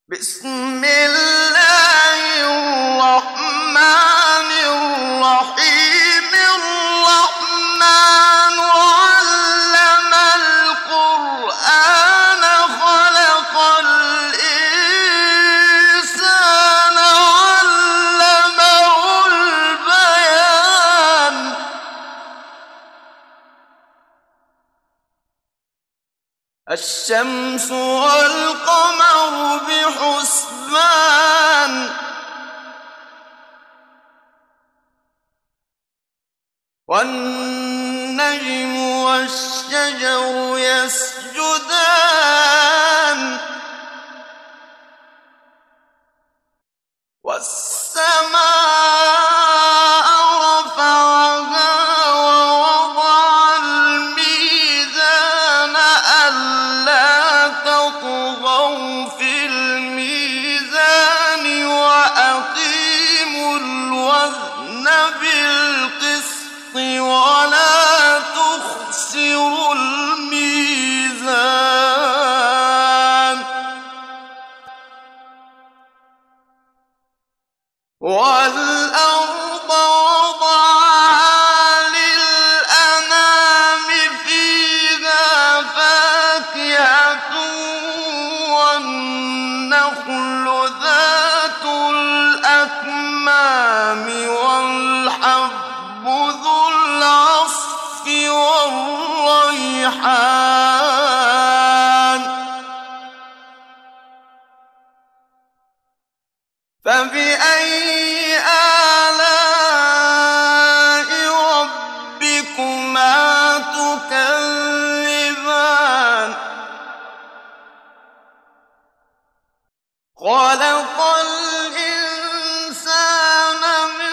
بسم الله الرحمن الرحيم الرحمن علم القرآن خلق الإنسان علمه البيان الشمس والقمر بحسبان والنجم والشجر يسجدان والسماء رفعها ووضع الميزان ألا تطغوا في الميزان وأقيموا الوزن بالقسط ولا تخسروا الميزان والأرض وضعها للأنام فيها فاكهة والنخل ذات الأكمام والحب ذو العصف والريحان فبأي آلاء ربكما تكذبان خلق الإنسان من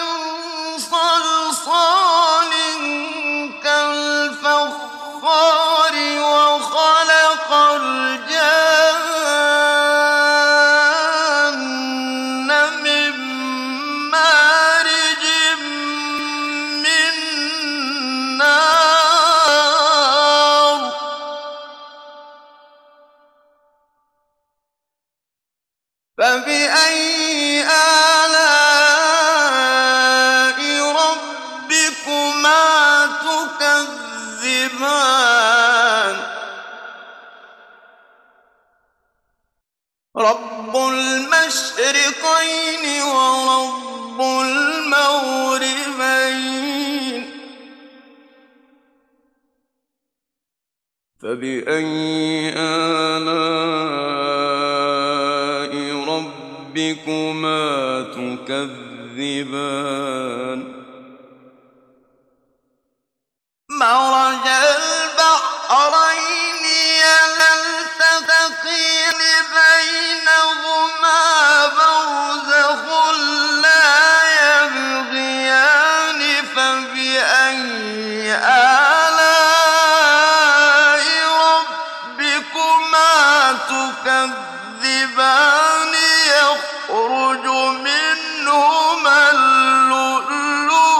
صلصال كالفخار وخلق الجان من مارج من نار فبأي آلاء ربكما تكذبان رب المشرقين ورب المغربين فبأي آلاء ربكما تكذبان مرج البحرين يلتقيان بينهما برزخ لا يبغيان فبأي آلاء ربكما تكذبان يخرج منهما اللؤلؤ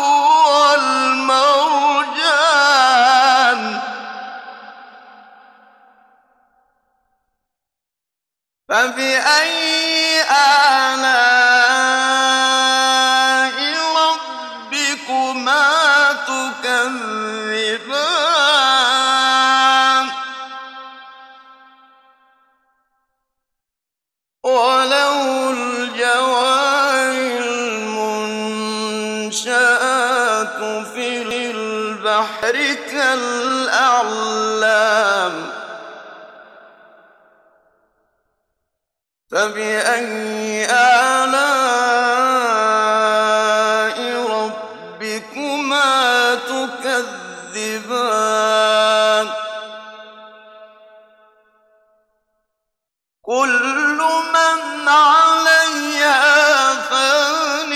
والمرجان فبأي آلاء ربكما تكذبان وله الجوار المنشآت في البحر كالأعلام فبأي آلاء ربكما تكذبان كل من عليها فان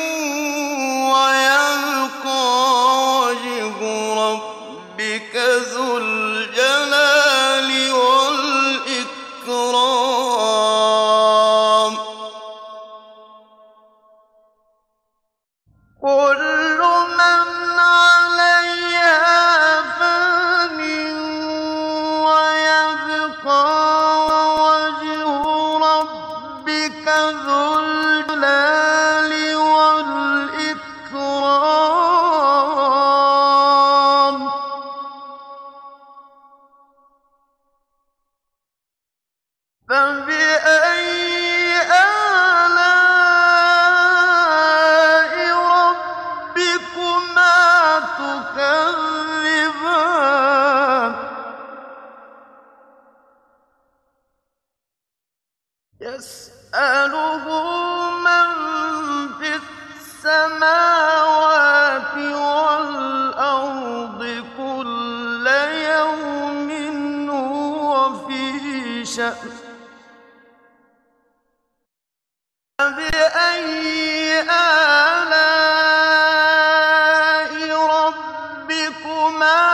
ويبقى وجه ربك ذو الجلال والإكرام كل من عليها فان ويبقى وجه ربك ذو الجلال والإكرام فبأي آلاء ربكما تكذبان يسأله من في السماوات والأرض كل يوم هو في شأن فبأي آلاء ربكما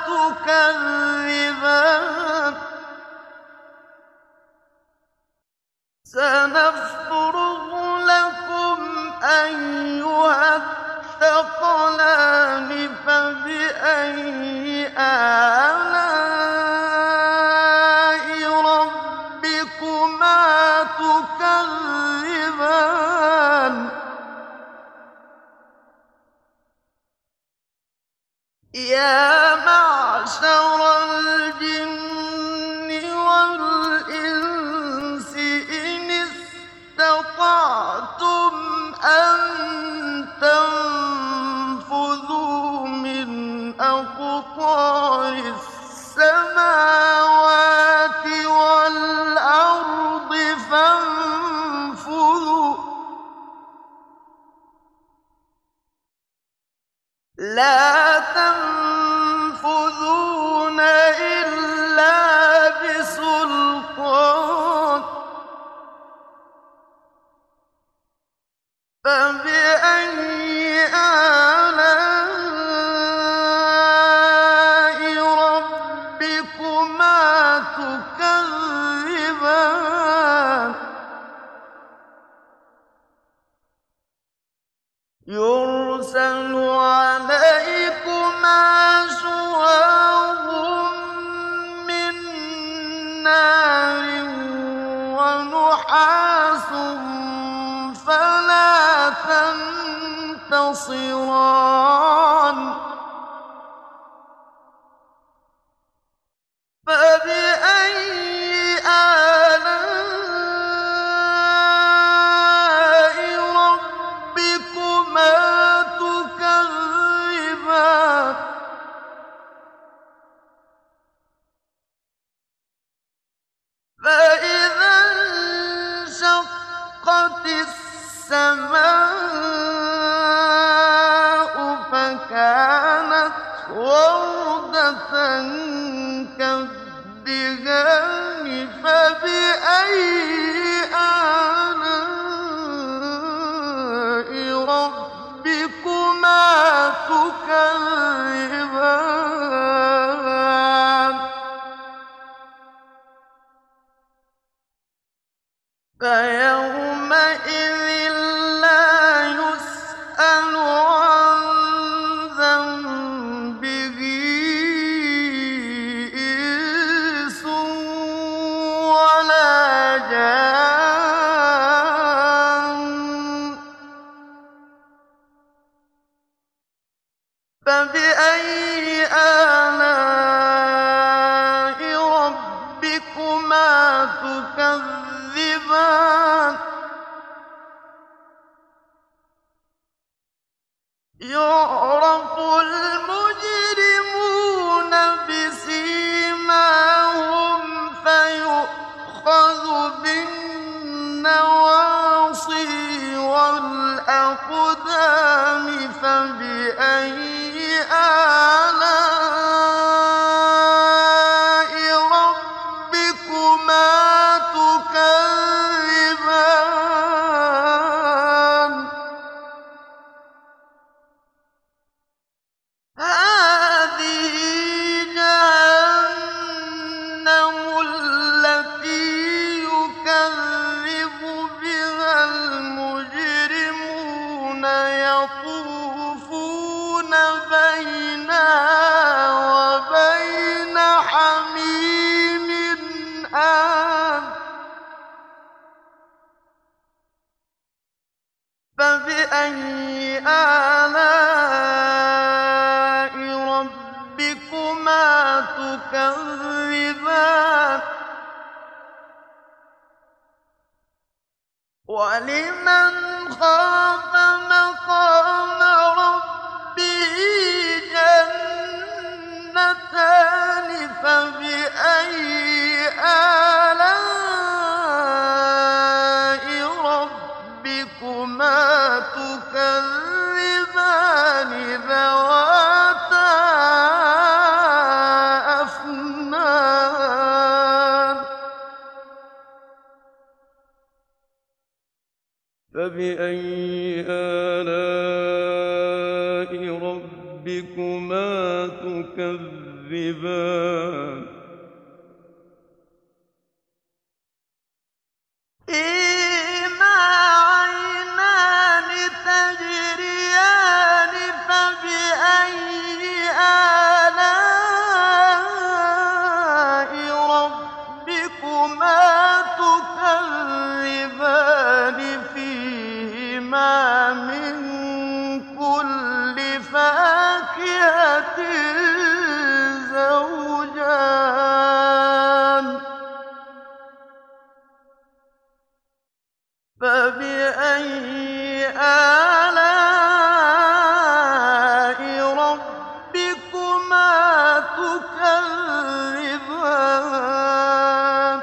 تكذبان سنفرغ لكم أيها الثقلان فبأي آلاء ربكما تكذبان يا معشر الجن والإنس إن استطعتم أن تنفذوا من أقطار السماوات والأرض فانفذوا لا تنفذون إلا بسلطان فبأي آلاء ربكما تكذبان يرسل عليكما شواظ من نار ونحاس فلا تنتصران فبأي آلاء ربكما تكذبان فإذا انشقت السماء فكانت وردة كالدهان فبأي آلاء ربكما تكذبان فيومئذ لا يسأل عن ذنبه إنس ولا جان فبأي آلاء ربكما تكذبان يعرف المجرمون بسيماهم فيؤخذ بالنواصي والأقدام فبأي آلاء ربكما تكذبان فبأي آلاء ربكما تكذبان ولمن خاف مقام ربه جنتان فبأي آلاء ربكما تكذبان ذواتا أفنان فبأي آلاء ربكما تكذبان فيهما عينان تجريان فبأي آلاء ربكما تكذبان فيهما من كل فاكهة زوجان فبأي آلاء ربكما تكذبان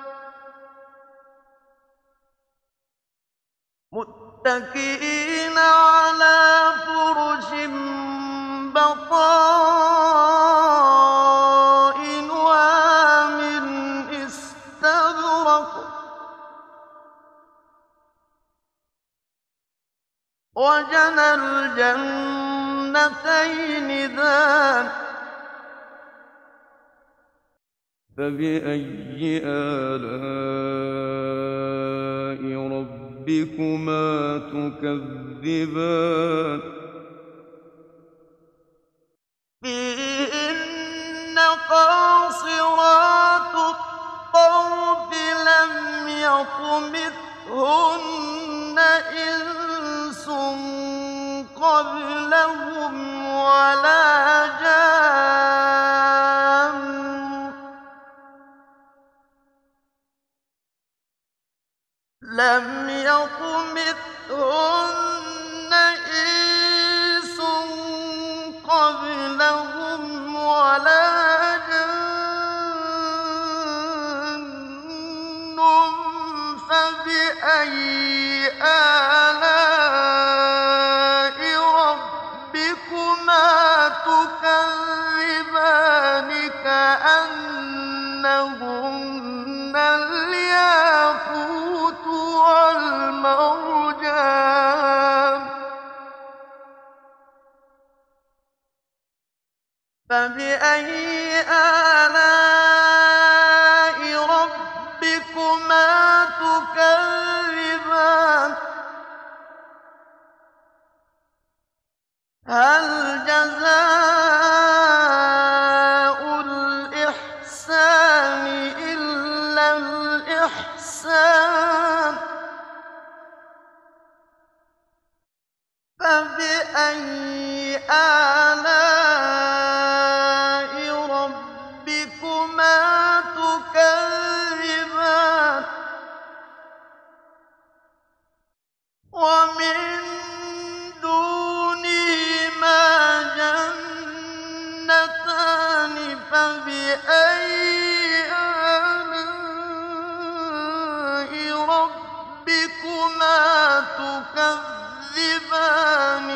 متكئين على فرش بطائنها من استبرق وجنى الجنتين دان فبأي آلاء ربكما تكذبان فيهن قاصرات الطرف لم يطمثهن إنس قبلهم ولا جان لم يطمثهن إنس قبلهم ولا جان فبأي آلاء ربكما تكذبان كأنهن الياقوت والمرجان فبأي آلاء ربكما تكذبان هل جزاء الإحسان إلا الإحسان فبأي آلاء ربكما تكذبان ومن دونهما جنتان فبأي آلاء ربكما تكذبان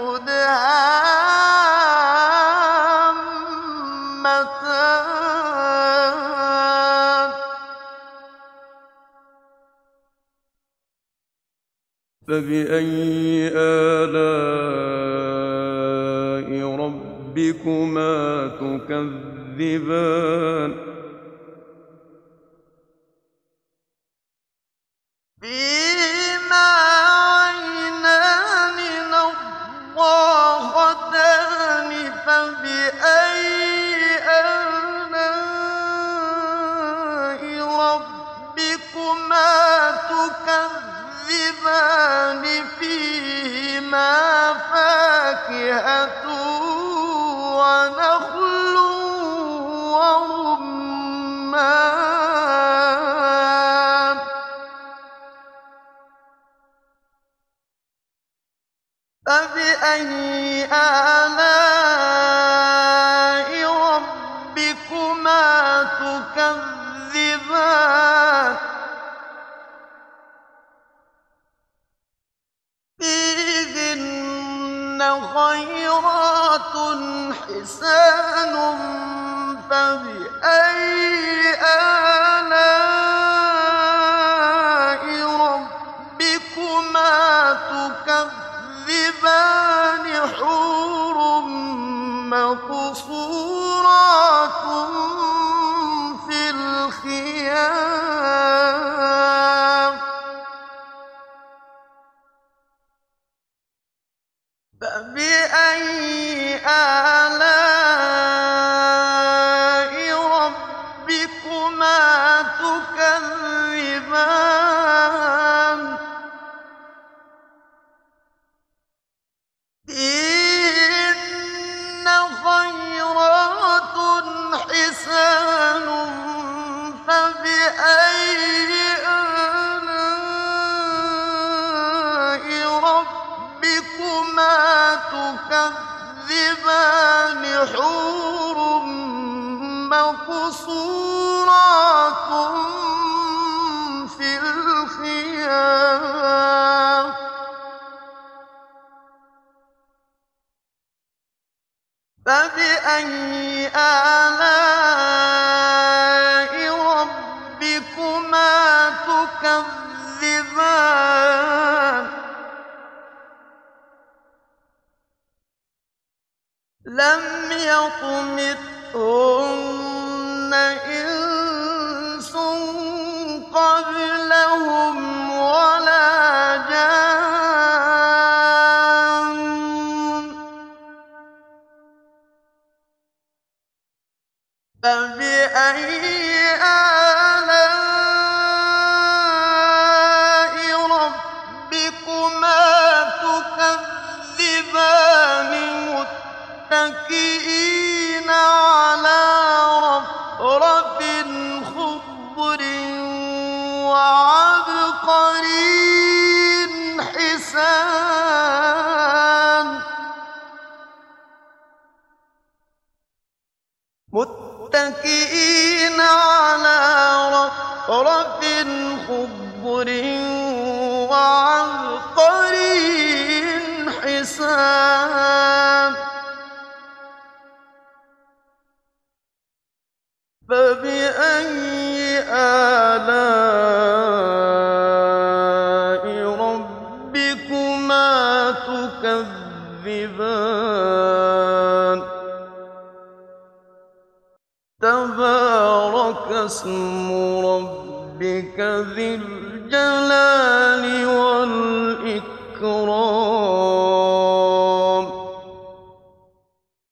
مدهامتان فبأي آلاء ربكما تكذبان فيهما عينان نضاختان فبأي آلاء ربكما تكذبان فيهما فيهما فاكهة ونخل ورمان فبأي آلاء ربكما تكذبان فيهن خيرات حسان فبأي آلاء ربكما تكذبان حور مقصورات في الخيام فبأي آلاء ربكما تكذبان فيهن خيرات حسان فبأي آلاء ربكما تكذبان حور مقصورات في الخيام فبأي آلاء ربكما تكذبان لم يطمثهن إنس قبلهم ولا جان فبأي آلاء ربكما تكذبان متكئين على رفرف خضر وعبقري حسان متكئين على رفرف خضر وعبقري حسان فبأي آلاء ربكما تكذبان تبارك اسم ربك ذي الجلال